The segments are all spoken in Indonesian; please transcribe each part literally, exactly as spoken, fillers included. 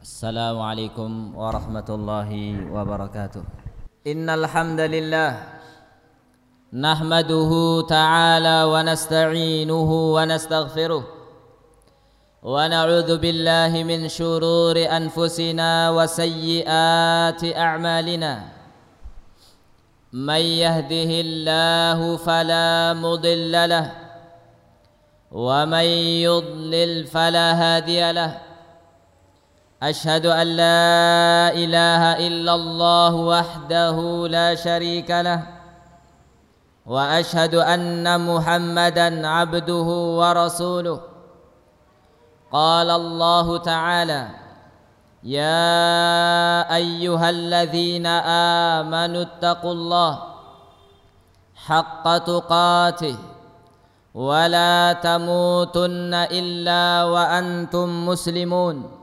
Assalamualaikum warahmatullahi wabarakatuh. Innal hamdalillah nahmaduhu ta'ala wa nasta'inuhu wa nastaghfiruh wa na'udzu billahi min shururi anfusina wa sayyiati a'malina. May yahdihillahu fala mudilla lahu wa may yudlil fala hadiya lahu. أشهد أن لا إله إلا الله وحده لا شريك له وأشهد أن محمدا عبده ورسوله. قال الله تعالى: يا أيها الذين آمنوا اتقوا الله حق تقاته ولا تموتن إلا وأنتم مسلمون.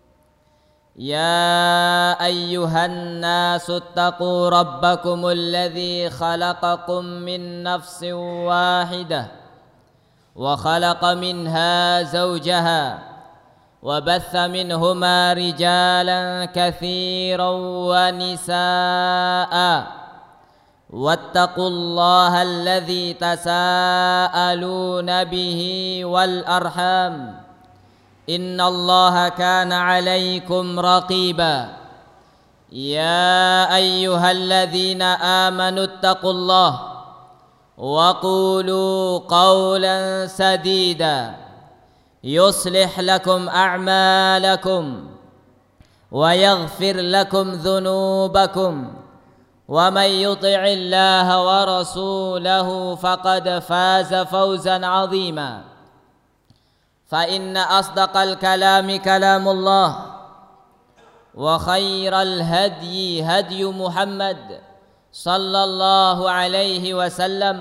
يا أيها الناس اتقوا ربكم الذي خلقكم من نفس واحدة وخلق منها زوجها وبث منهما رجالا كثيرا ونساء واتقوا الله الذي تساءلون به والأرحام إن الله كان عليكم رقيبا. يا أيها الذين آمنوا اتقوا الله وقولوا قولا سديدا يصلح لكم أعمالكم ويغفر لكم ذنوبكم ومن يطع الله ورسوله فقد فاز فوزا عظيما. فإن أصدق الكلام كلام الله وخير الهدي هدي محمد صلى الله عليه وسلم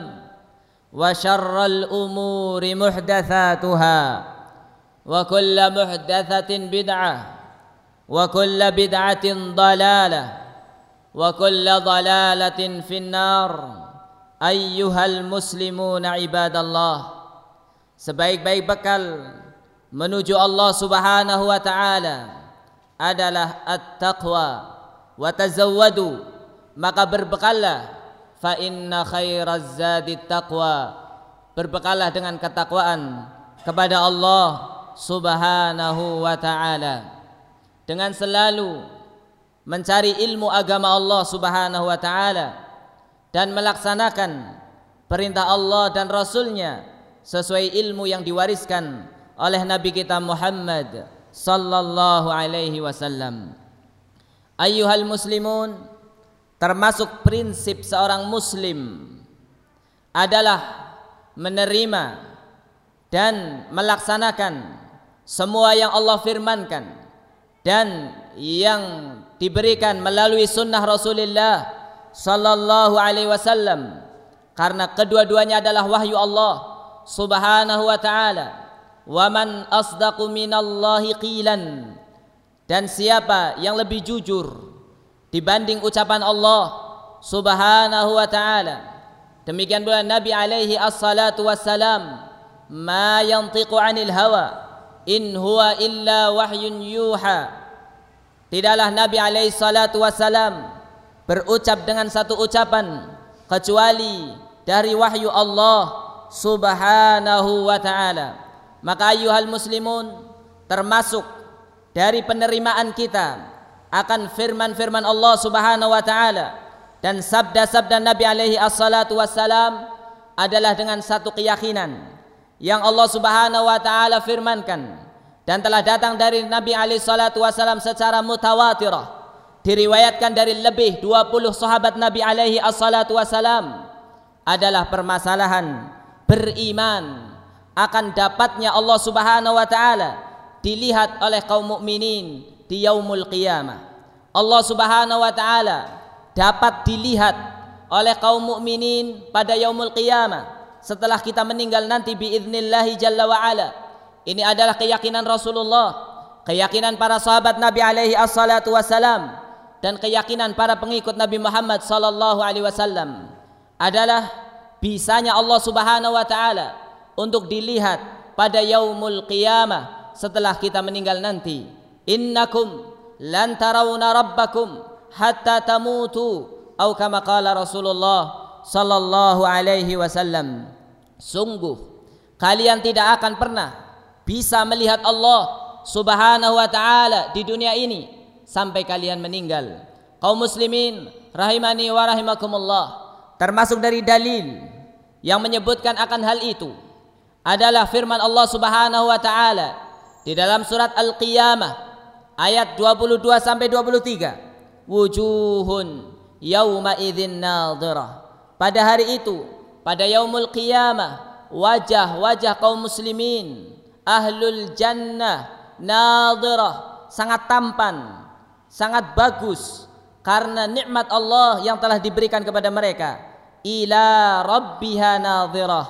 وشر الأمور محدثاتها وكل محدثة بدعة وكل بدعة ضلالة وكل ضلالة في النار. أيها المسلمون عباد الله, sebaik-baik bekal menuju Allah Subhanahu wa ta'ala adalah at-taqwa. Wa tazawwadu, maka berbekallah. Fa inna khairaz zadi taqwa, berbekallah dengan ketakwaan kepada Allah Subhanahu wa ta'ala, dengan selalu mencari ilmu agama Allah Subhanahu wa ta'ala dan melaksanakan perintah Allah dan Rasulnya sesuai ilmu yang diwariskan oleh Nabi kita Muhammad sallallahu alaihi wasallam. Ayyuhal muslimun, termasuk prinsip seorang muslim adalah menerima dan melaksanakan semua yang Allah firmankan dan yang diberikan melalui sunnah Rasulullah sallallahu alaihi wasallam, karena kedua-duanya adalah wahyu Allah Subhanahu wa ta'ala. Wa man asdaqu minallahi qilan, dan siapa yang lebih jujur dibanding ucapan Allah Subhanahu wa ta'ala. Demikian pula Nabi alaihi assalatu wassalam, ma yantiqu anil hawa in huwa illa wahyun yuha. Tidaklah Nabi alaihi salatu wassalam berucap dengan satu ucapan kecuali dari wahyu Allah Subhanahu wa ta'ala. Maka ayyuhal muslimun, termasuk dari penerimaan kita akan firman-firman Allah Subhanahu wa ta'ala dan sabda-sabda Nabi alaihi assalatu wassalam adalah dengan satu keyakinan yang Allah Subhanahu wa ta'ala firmankan dan telah datang dari Nabi alaihi salatu wassalam secara mutawatirah, diriwayatkan dari lebih dua puluh sahabat Nabi alaihi assalatu wassalam, adalah permasalahan beriman akan dapatnya Allah Subhanahu wa ta'ala dilihat oleh kaum mukminin di yaumul qiyamah. Allah Subhanahu wa ta'ala dapat dilihat oleh kaum mukminin pada yaumul qiyamah setelah kita meninggal nanti biidznillahi jalla wa ala. Ini adalah keyakinan Rasulullah, keyakinan para sahabat Nabi alaihi assalatu wassalam, dan keyakinan para pengikut Nabi Muhammad sallallahu alaihi wasallam adalah bisanya Allah Subhanahu wa ta'ala untuk dilihat pada yaumul qiyamah setelah kita meninggal nanti. Innakum lan tarawna rabbakum hatta tamutu atau kama qala Rasulullah sallallahu alaihi wasallam. Sungguh kalian tidak akan pernah bisa melihat Allah Subhanahu wa taala di dunia ini sampai kalian meninggal. Kaum muslimin rahimani wa rahimakumullah, termasuk dari dalil yang menyebutkan akan hal itu adalah firman Allah Subhanahu wa taala di dalam surat Al-Qiyamah ayat dua puluh dua sampai dua puluh tiga. Wujuhun yauma idzin nadhirah. Pada hari itu, pada yaumul qiyamah, wajah-wajah kaum muslimin ahlul jannah nadhirah, sangat tampan, sangat bagus karena nikmat Allah yang telah diberikan kepada mereka. Ila rabbiha nadhirah,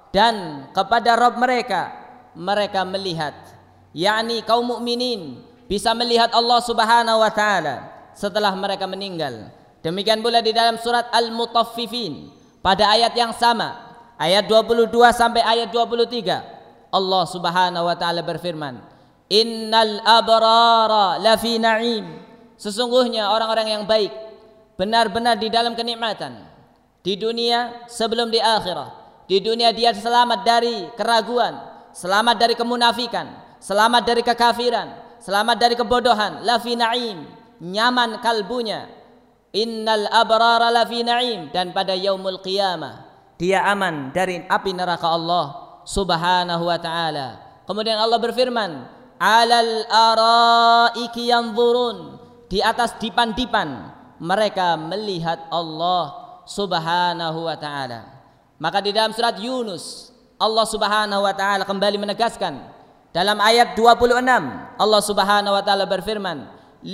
dan kepada Rabb mereka mereka melihat, yakni kaum mukminin bisa melihat Allah Subhanahu wa taala setelah mereka meninggal. Demikian pula di dalam surat Al-Mutaffifin pada ayat yang sama, ayat dua puluh dua sampai ayat dua puluh tiga, Allah Subhanahu wa taala berfirman, innal abrara lafi na'im. Sesungguhnya orang-orang yang baik benar-benar di dalam kenikmatan di dunia sebelum di akhirat. Di dunia dia selamat dari keraguan, selamat dari kemunafikan, selamat dari kekafiran, selamat dari kebodohan. Lafi na'im, nyaman kalbunya. Innal abrara lafi na'im, dan pada yaumul qiyamah dia aman dari api neraka Allah Subhanahu wa taala. Kemudian Allah berfirman, alal araiki yanzurun, di atas dipan-dipan mereka melihat Allah Subhanahu wa taala. Maka di dalam surat Yunus Allah Subhanahu wa taala kembali menegaskan dalam ayat dua puluh enam, Allah Subhanahu wa taala berfirman,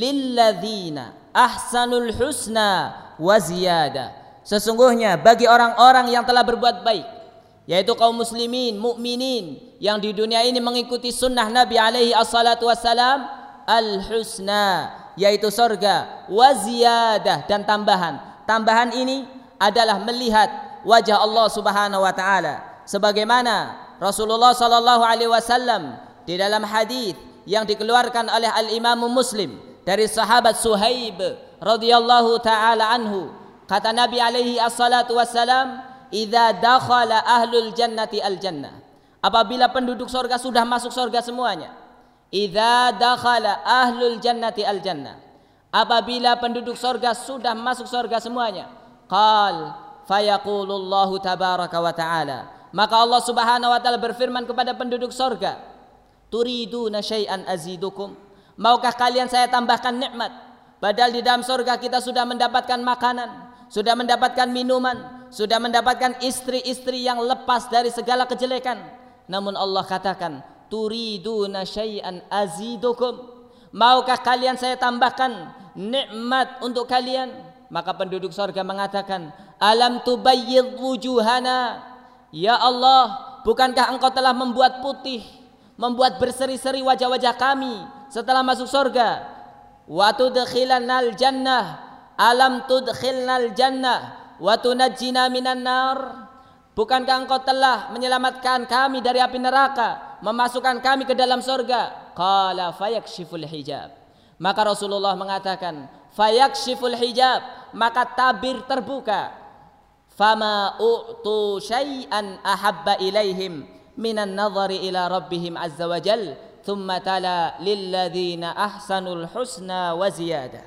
lilladzina ahsanul husna wa ziyada. Sesungguhnya bagi orang-orang yang telah berbuat baik, yaitu kaum muslimin, mukminin yang di dunia ini mengikuti sunnah Nabi alaihi assalatu wassalam, al-husna, yaitu surga, wa ziyadah, dan tambahan. Tambahan ini adalah melihat wajah Allah Subhanahu wa taala, sebagaimana Rasulullah sallallahu alaihi wasallam di dalam hadis yang dikeluarkan oleh Al-Imam Muslim dari sahabat Suhaib radhiyallahu taala anhu, kata Nabi alaihi assalatu wassalam, idza dakhala ahlul jannati al jannah, apabila penduduk surga sudah masuk surga semuanya. Idza dakhala ahlul jannati al jannah, apabila penduduk surga sudah masuk surga semuanya. Qal fayaqulullahu tabaraka wa taala, maka Allah Subhanahu wa taala berfirman kepada penduduk surga, turiduna syai'an azidukum, maukah kalian saya tambahkan nikmat? Padahal di dalam surga kita sudah mendapatkan makanan, sudah mendapatkan minuman, sudah mendapatkan istri-istri yang lepas dari segala kejelekan. Namun Allah katakan, turiduna syai'an azidukum, maukah kalian saya tambahkan nikmat untuk kalian? Maka penduduk surga mengatakan, alam tubayyid wujuhana, ya Allah, bukankah engkau telah membuat putih, membuat berseri-seri wajah-wajah kami setelah masuk surga? Wa tudkhilnal jannah, alam tudkhilnal jannah wa tunajjina minan nar, bukankah engkau telah menyelamatkan kami dari api neraka, memasukkan kami ke dalam surga? Qala fayakshiful hijab, maka Rasulullah mengatakan, fayakshiful hijab, maka tabir terbuka. Fama u'tu syai'an ahabba ilaihim minan nadhari ila rabbihim azza wa jal, thumma tala lilladzina ahsanul husna wa ziyadah.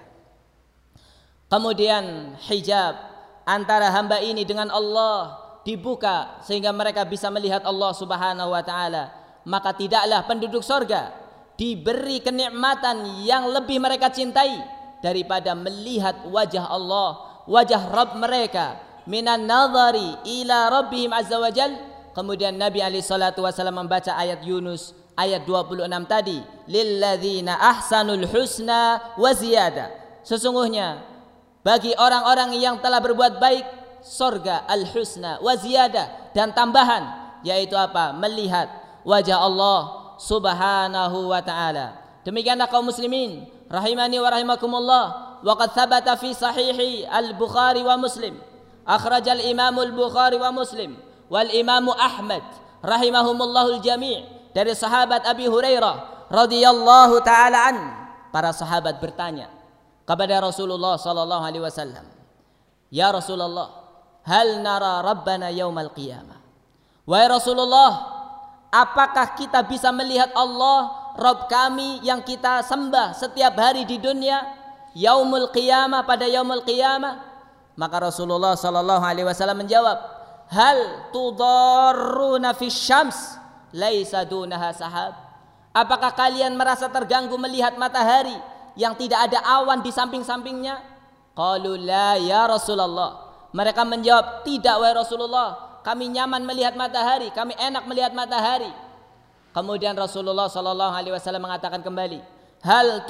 Kemudian hijab antara hamba ini dengan Allah dibuka sehingga mereka bisa melihat Allah Subhanahu wa taala. Maka tidaklah penduduk surga diberi kenikmatan yang lebih mereka cintai daripada melihat wajah Allah, wajah Rabb mereka, minan nadhari ila rabbihim azza wa jal. Kemudian Nabi alaihi salatu wasallam membaca ayat Yunus ayat dua puluh enam tadi, lilladzina ahsanul husna wa ziyada. Sesungguhnya bagi orang-orang yang telah berbuat baik, surga al-husna wa ziyada, dan tambahan, yaitu apa? Melihat wajah Allah Subhanahu wa taala. Demikianlah kaum muslimin rahimani wa rahimakumullah, wa qad thabata fi sahihi al-Bukhari wa Muslim, akhrajal Imam al-Bukhari wa Muslim wal Imam Ahmad rahimahumullahul jami' dari sahabat Abi Hurairah radhiyallahu taala an, para sahabat bertanya kepada Rasulullah sallallahu alaihi wasallam, "Ya Rasulullah, hal nara rabbana yaumal qiyamah?" Wahai Rasulullah, apakah kita bisa melihat Allah, Rabb kami yang kita sembah setiap hari di dunia, yaumul qiyamah, pada yaumul qiyamah? Maka Rasulullah sallallahu alaihi wasallam menjawab, "Hal tudarruna fi syams laisa dunaha sahab?" Apakah kalian merasa terganggu melihat matahari yang tidak ada awan di samping-sampingnya? Qalu la ya Rasulullah. Mereka menjawab, "Tidak wahai Rasulullah, kami nyaman melihat matahari, kami enak melihat matahari." Kemudian Rasulullah sallallahu alaihi wasallam mengatakan kembali, "Hal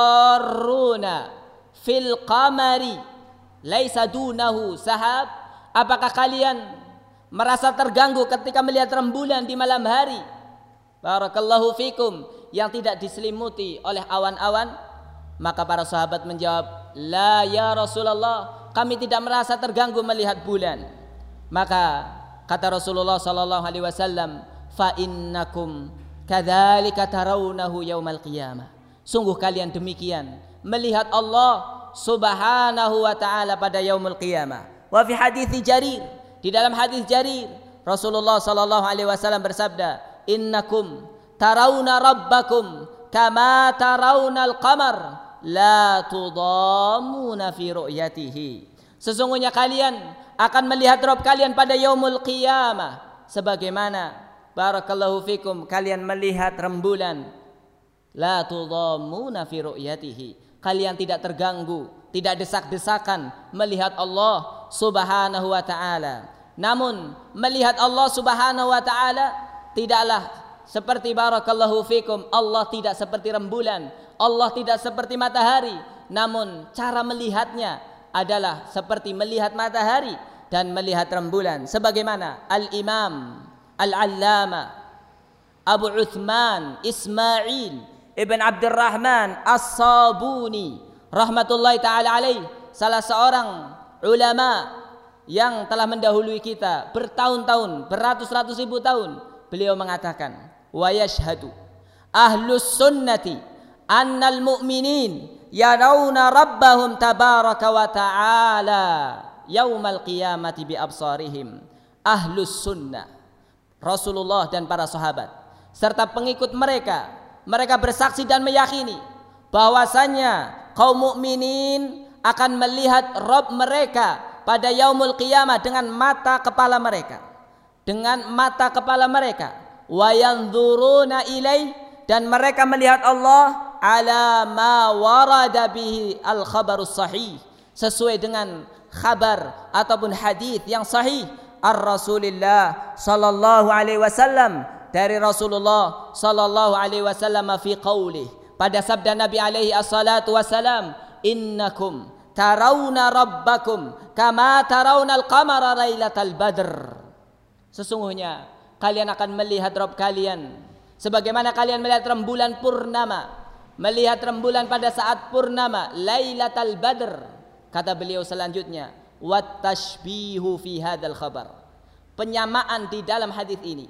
tudarruna fil qamari laisa dunahu sahab?" Apakah kalian merasa terganggu ketika melihat rembulan di malam hari, barakallahu fikum, yang tidak diselimuti oleh awan-awan? Maka para sahabat menjawab, "La ya Rasulullah, kami tidak merasa terganggu melihat bulan." Maka kata Rasulullah sallallahu alaihi wasallam, "Fa innakum kadzalika tarawnahu yaumal qiyamah." Sungguh kalian demikian melihat Allah Subhanahu wa taala pada yaumul qiyamah. Wa fi hadits Jarir, di dalam hadis Jarir, Rasulullah sallallahu alaihi wasallam bersabda, "Innakum tarawna rabbakum kama tarawna al-qamar la tudamuna fi ru'yatihi." Sesungguhnya kalian akan melihat Rabb kalian pada yaumul qiyamah sebagaimana, barakallahu fikum, kalian melihat rembulan. La tudamuna fi ru'yatihi. Kalian tidak terganggu, tidak desak-desakan melihat Allah Subhanahu wa taala. Namun melihat Allah Subhanahu wa taala tidaklah seperti, barakallahu fikum, Allah tidak seperti rembulan, Allah tidak seperti matahari, namun cara melihatnya adalah seperti melihat matahari dan melihat rembulan. Sebagaimana Al-Imam Al-Allama Abu Uthman Ismail Ibn Abdurrahman As-Sabuni rahmatullahi ta'ala alaih, salah seorang ulama yang telah mendahului kita bertahun-tahun, beratus-ratus ribu tahun, beliau mengatakan, "Wa yashhadu ahlus sunnati annal mu'minin yarawna rabbahum tabaraka wa ta'ala yaumal qiyamati bi absarihim." Ahlus sunnah, Rasulullah dan para sahabat serta pengikut mereka, mereka bersaksi dan meyakini bahwasannya kaum mukminin akan melihat Rabb mereka pada yaumul qiyamah dengan mata kepala mereka, dengan mata kepala mereka. Wa yanzuruna ilaih, dan mereka melihat Allah ala ma warada bihi al khabarus sahih, sesuai dengan khabar ataupun hadis yang sahih ar Rasulillah sallallahu alaihi wasallam, dari Rasulullah sallallahu alaihi wasallam, fi qaulih, pada sabda Nabi alaihi assalatu wassalam, "Innakum tarawna rabbakum kama tarawna al-qamara lailatal badr." Sesungguhnya kalian akan melihat Rabb kalian sebagaimana kalian melihat rembulan purnama, melihat rembulan pada saat purnama, lailatal badr. Kata beliau selanjutnya, "Wat tashbihu fi hadzal khabar." Penyamaan di dalam hadis ini,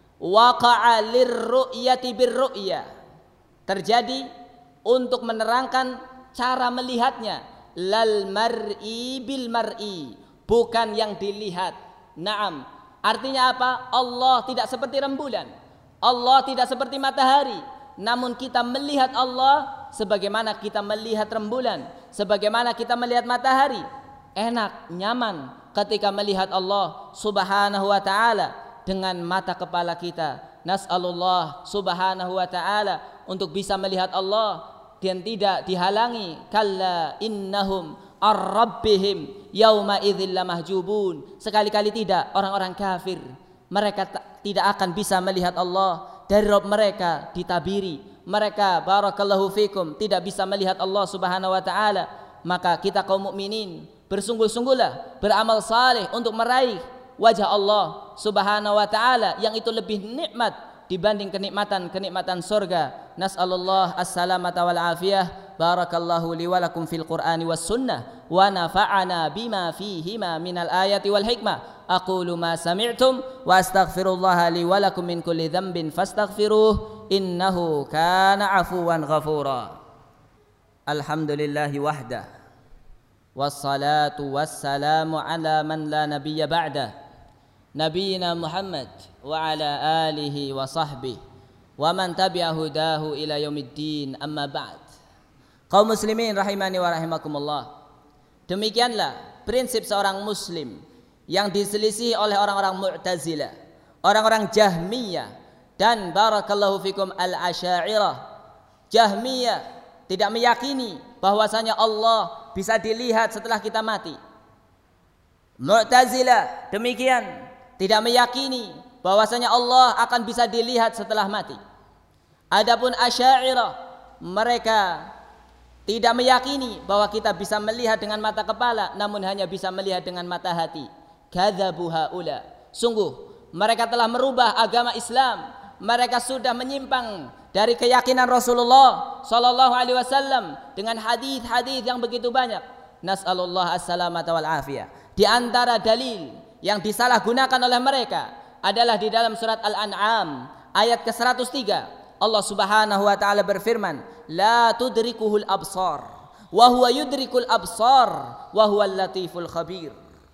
waqa'a lirru'yati birru'ya, terjadi untuk menerangkan cara melihatnya, lal mar'i bil mar'i, bukan yang dilihat. Naam, artinya apa? Allah tidak seperti rembulan, Allah tidak seperti matahari, namun kita melihat Allah sebagaimana kita melihat rembulan, sebagaimana kita melihat matahari. Enak, nyaman ketika melihat Allah Subhanahu wa ta'ala dengan mata kepala kita. Nas'alullah Subhanahu wa ta'ala untuk bisa melihat Allah dan tidak dihalangi. Kalla innahum ar-rabbihim yauma idzil lamahjubun. Sekali-kali tidak, orang-orang kafir mereka tidak akan bisa melihat Allah, dari Rabb mereka ditabiri. Mereka, barakallahu fikum, tidak bisa melihat Allah Subhanahu wa ta'ala. Maka kita kaum mukminin bersungguh-sungguhlah beramal saleh untuk meraih wajah Allah Subhanahu wa ta'ala, yang itu lebih nikmat dibanding kenikmatan-kenikmatan surga. Nas'alullah as-salamata wal afiyah. Barakallahu li wa lakum fil Qur'ani was sunnah wa nafa'ana bima fihima minal ayati wal hikmah. Aqulu ma sami'tum wa astaghfirullaha li wa lakum min kulli dhanbin fastaghfiruh innahu kana afuwan ghafura. Alhamdulillahi wahdah, wassalatu wassalamu ala man la nabiyya ba'dah, nabiyina Muhammad wa ala alihi wa sahbihi wa man tabi'a hudahu ila yaumiddin, amma ba'd. Kaum muslimin rahimani wa rahimakumullah, demikianlah prinsip seorang muslim yang diselisihi oleh orang-orang Mu'tazilah, orang-orang Jahmiyah, dan barakallahu fikum al-Asy'ariyah. Jahmiyah tidak meyakini bahwasanya Allah bisa dilihat setelah kita mati. Mu'tazilah demikian, tidak meyakini bahwasanya Allah akan bisa dilihat setelah mati. Adapun Asy'ariyah, mereka tidak meyakini bahwa kita bisa melihat dengan mata kepala, namun hanya bisa melihat dengan mata hati. Kadzabu haula. Sungguh mereka telah merubah agama Islam. Mereka sudah menyimpang dari keyakinan Rasulullah sallallahu alaihi wasallam dengan hadis-hadis yang begitu banyak. Nas'alullah as-salamata wal afiyah. Di antara dalil yang disalahgunakan oleh mereka adalah di dalam surat Al-An'am ayat ke seratus tiga. Allah Subhanahu wa taala berfirman, "La tudrikuhul absar wa huwa yudrikul absar wa huwal latiful khabir."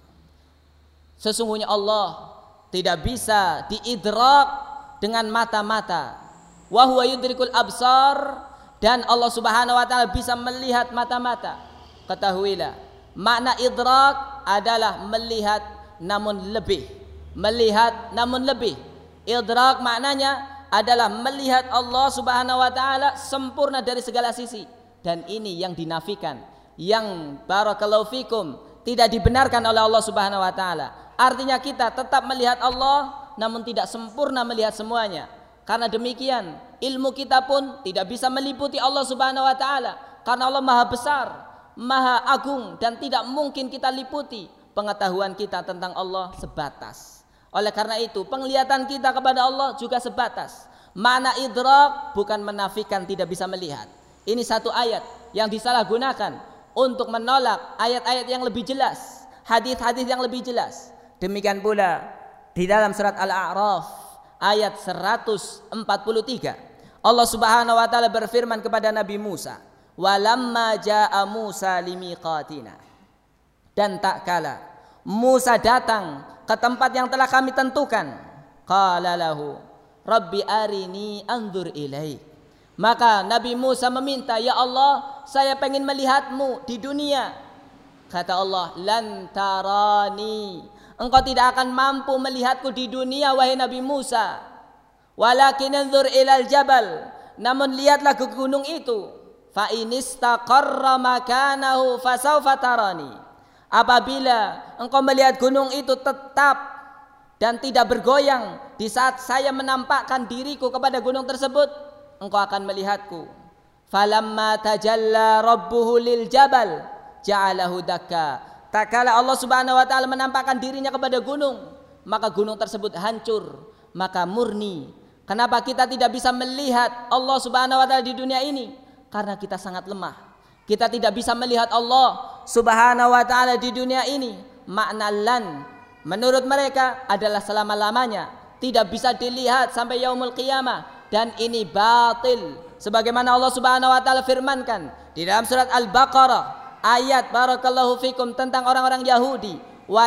Sesungguhnya Allah tidak bisa diidrak dengan mata-mata. Wa huwa yudrikul absar, dan Allah Subhanahu wa taala bisa melihat mata-mata. Ketahuilah, makna idrak adalah melihat namun lebih. Melihat namun lebih. Idrak maknanya adalah melihat Allah Subhanahu wa taala sempurna dari segala sisi, dan ini yang dinafikan, yang barakallahu fikum tidak dibenarkan oleh Allah Subhanahu wa taala. Artinya kita tetap melihat Allah namun tidak sempurna melihat semuanya. Karena demikian ilmu kita pun tidak bisa meliputi Allah Subhanahu wa taala, karena Allah Maha besar, Maha agung, dan tidak mungkin kita liputi. Pengetahuan kita tentang Allah sebatas. Oleh karena itu penglihatan kita kepada Allah juga sebatas. Makna idrak bukan menafikan tidak bisa melihat. Ini satu ayat yang disalahgunakan untuk menolak ayat-ayat yang lebih jelas, hadis-hadis yang lebih jelas. Demikian pula di dalam surat Al-A'raf ayat seratus empat puluh tiga, Allah Subhanahu wa taala berfirman kepada Nabi Musa, "Walamma jaa Musa limiqatina." Dan tak kala Musa datang ke tempat yang telah kami tentukan, qala lahu rabbi arini anzur ilaik. Maka Nabi Musa meminta, "Ya Allah, saya pengen melihatmu di dunia." Kata Allah, "Lan tarani." Engkau tidak akan mampu melihatku di dunia, wahai Nabi Musa. Walakin anzur ilal jabal. Namun lihatlah ke gunung itu. Fa inistaqarra makanahu fasawfa tarani. Apabila engkau melihat gunung itu tetap dan tidak bergoyang di saat saya menampakkan diriku kepada gunung tersebut, engkau akan melihatku. Falamma tajalla rabbuhu lil jabal ja'alahu dakka. Tak kala Allah Subhanahu wa taala menampakkan dirinya kepada gunung, maka gunung tersebut hancur, maka murni. Kenapa kita tidak bisa melihat Allah Subhanahu wa taala di dunia ini? Karena kita sangat lemah. Kita tidak bisa melihat Allah Subhanahu wa taala di dunia ini. Makna lan menurut mereka adalah selama-lamanya, tidak bisa dilihat sampai yaumul qiyamah, dan ini batil. Sebagaimana Allah Subhanahu wa taala firmankan di dalam surat Al-Baqarah ayat barakallahu fikum tentang orang-orang Yahudi,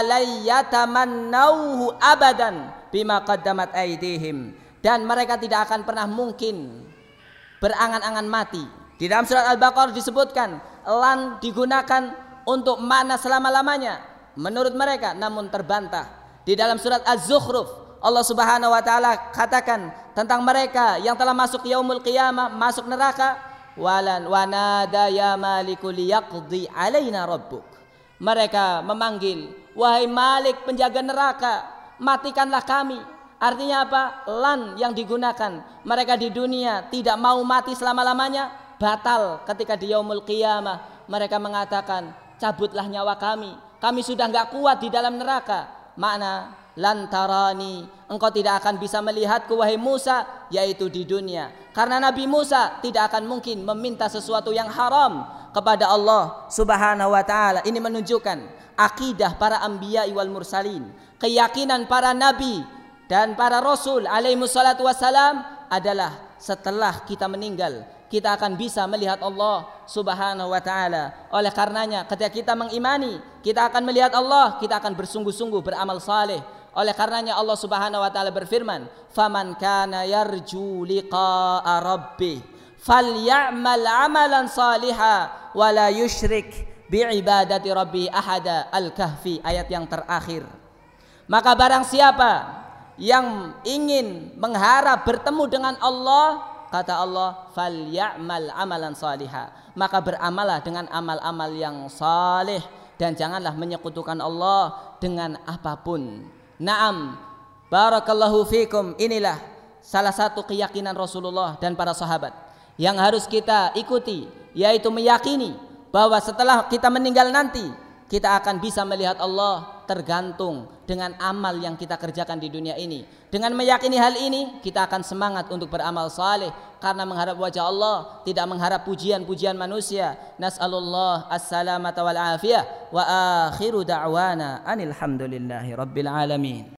walayatamannauhu abadan bima qaddamat aydihim, dan mereka tidak akan pernah mungkin berangan-angan mati. Di dalam surat Al-Baqarah disebutkan lan digunakan untuk makna selama-lamanya menurut mereka, namun terbantah. Di dalam surat Az-Zukhruf Allah Subhanahu wa taala katakan tentang mereka yang telah masuk yaumul qiyamah, masuk neraka, walan wanada ya maliku liyaqdi alaina rabbuk. Mereka memanggil, "Wahai Malik, penjaga neraka, matikanlah kami." Artinya apa? Lan yang digunakan mereka di dunia tidak mau mati selama-lamanya, batal ketika di yaumul qiyamah. Mereka mengatakan, "Cabutlah nyawa kami, kami sudah enggak kuat di dalam neraka." Makna lantarani, engkau tidak akan bisa melihatku wahai Musa, yaitu di dunia. Karena Nabi Musa tidak akan mungkin meminta sesuatu yang haram kepada Allah Subhanahu wa taala. Ini menunjukkan akidah para anbiya wal mursalin, keyakinan para nabi dan para rasul alaihi wassalatu wassalam adalah setelah kita meninggal kita akan bisa melihat Allah Subhanahu wa taala. Oleh karenanya ketika kita mengimani, kita akan melihat Allah, kita akan bersungguh-sungguh beramal saleh. Oleh karenanya Allah Subhanahu wa taala berfirman, "Faman kana yarju liqa'a rabbih falyamal 'amalan salihan wa la yusyrik bi'ibadati rabbi ahada." Al-Kahfi ayat yang terakhir. Maka barang siapa yang ingin mengharap bertemu dengan Allah, kata Allah, falyamal amalan salihah, maka beramalah dengan amal-amal yang saleh dan janganlah menyekutukan Allah dengan apapun. Naam, barakallahu fikum. Inilah salah satu keyakinan Rasulullah dan para sahabat yang harus kita ikuti, yaitu meyakini bahwa setelah kita meninggal nanti kita akan bisa melihat Allah tergantung dengan amal yang kita kerjakan di dunia ini. Dengan meyakini hal ini, kita akan semangat untuk beramal saleh karena mengharap wajah Allah, tidak mengharap pujian-pujian manusia. Nas'alullah as-salamata wal afiyah wa akhiru da'wana anil hamdulillahi rabbil alamin.